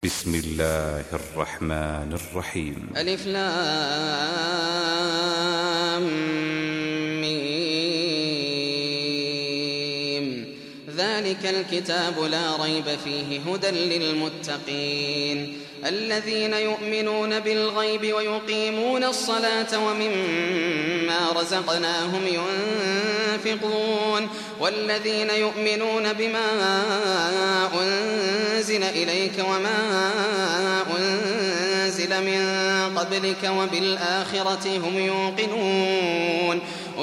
بسم الله الرحمن الرحيم. ألف لام ميم. ذلك الكتاب لا ريب فيه هدى للمتقين الذين يؤمنون بالغيب ويقيمون الصلاة ومما رزقناهم ينفقون والذين يؤمنون بما أنزل إليك وما أنزل من قبلك وبالآخرة هم يوقنون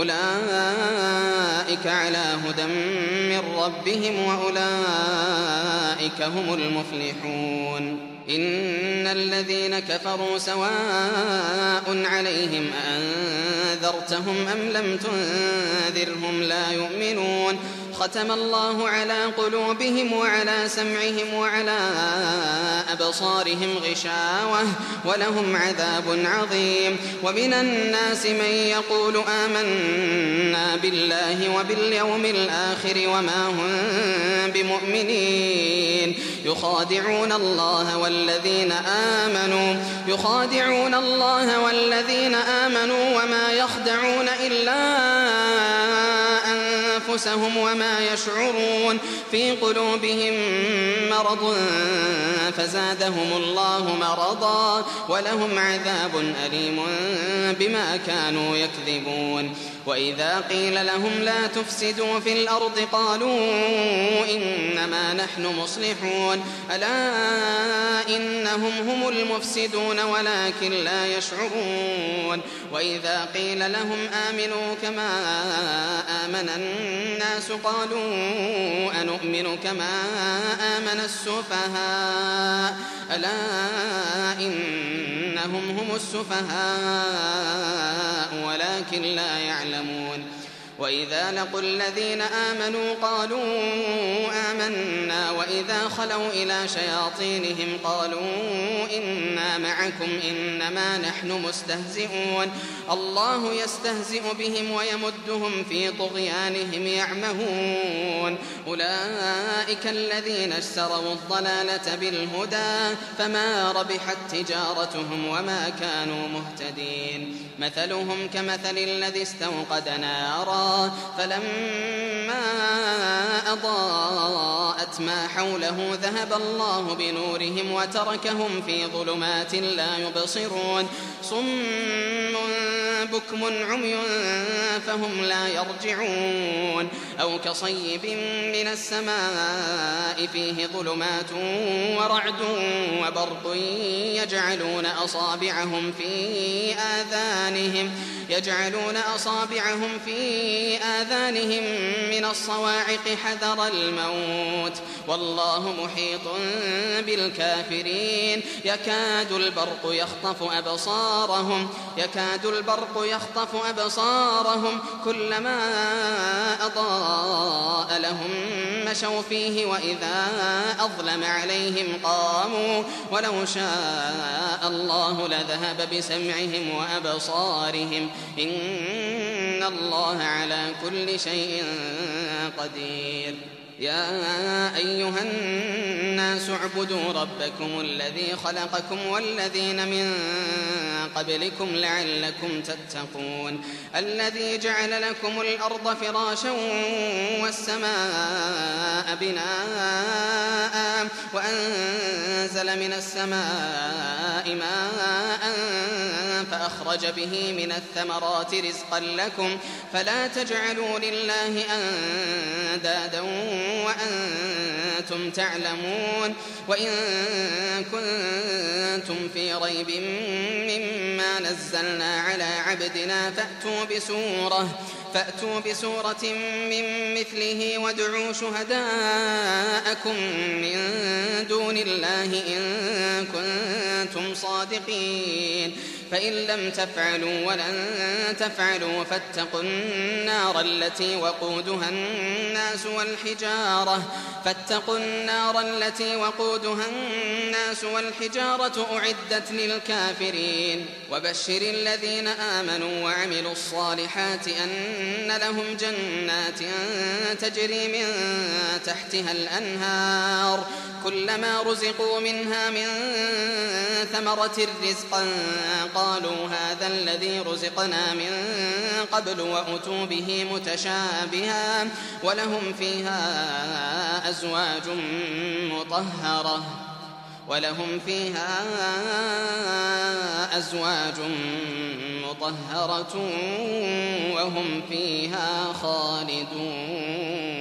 أولئك على هدى من ربهم وأولئك هم المفلحون. إن الذين كفروا سواء عليهم أأنذرتهم أم لم تنذرهم لا يؤمنون ختم الله على قلوبهم وعلى سمعهم وعلى أبصارهم غشاوة ولهم عذاب عظيم. ومن الناس من يقول آمنا بالله وباليوم الآخر وما هم بمؤمنين يخادعون الله والذين آمنوا وما يخدعون إلا أنفسهم وما يشعرون في قلوبهم مرض فزادهم الله مرضا ولهم عذاب أليم بما كانوا يكذبون. وإذا قيل لهم لا تفسدوا في الأرض قالوا إنما نحن مصلحون ألا إنهم هم المفسدون ولكن لا يشعرون. وإذا قيل لهم آمنوا كما آمن الناس قالوا أنؤمن كما آمن السفهاء ألا إنهم هم السفهاء ولكن لا يعلمون. وإذا لقوا الذين آمنوا قالوا آمنا وإذا خلوا إلى شياطينهم قالوا إنا معكم إنما نحن مستهزئون الله يستهزئ بهم ويمدهم في طغيانهم يعمهون. أولئك الذين اشتروا الضلالة بالهدى فما ربحت تجارتهم وما كانوا مهتدين. مثلهم كمثل الذي استوقد نارا فلما أضاءت ما حوله ذهب الله بنورهم وتركهم في ظلمات لا يبصرون صم بكم عمي فهم لا يرجعون. أو كصيب من السماء فيه ظلمات ورعد وبرق يجعلون أصابعهم في آذانهم من الصواعق حذر الموت والله محيط بالكافرين. يكاد البرق يخطف أبصارهم كلما أضاء لهم مشوا فيه وإذا أظلم عليهم قاموا ولو شاء الله لذهب بسمعهم وأبصارهم إن الله على كل شيء قدير. يا أيها الناس اعبدوا ربكم الذي خلقكم والذين من قبلكم لعلكم تتقون الذي جعل لكم الأرض فراشا والسماء بناء وأنزل من السماء ماء فأخرج به من الثمرات رزقا لكم فلا تجعلوا لله أندادا وأنتم تعلمون. وإن كنتم في ريب مما نزلنا على عبدنا فأتوا بسورة من مثله وادعوا شهداءكم من دون الله إن كنتم صادقين فإن لم تفعلوا ولن تفعلوا فاتقوا النار التي وقودها الناس والحجارة أعدت للكافرين وبشر الذين آمنوا وعملوا الصالحات أن لهم جنات تجري من تحتها الأنهار كلما رزقوا منها من ثمرة رزقا قالوا هذا الذي رزقنا من قبل وأتوا به متشابها ولهم فيها أزواج مطهرة وهم فيها خالدون.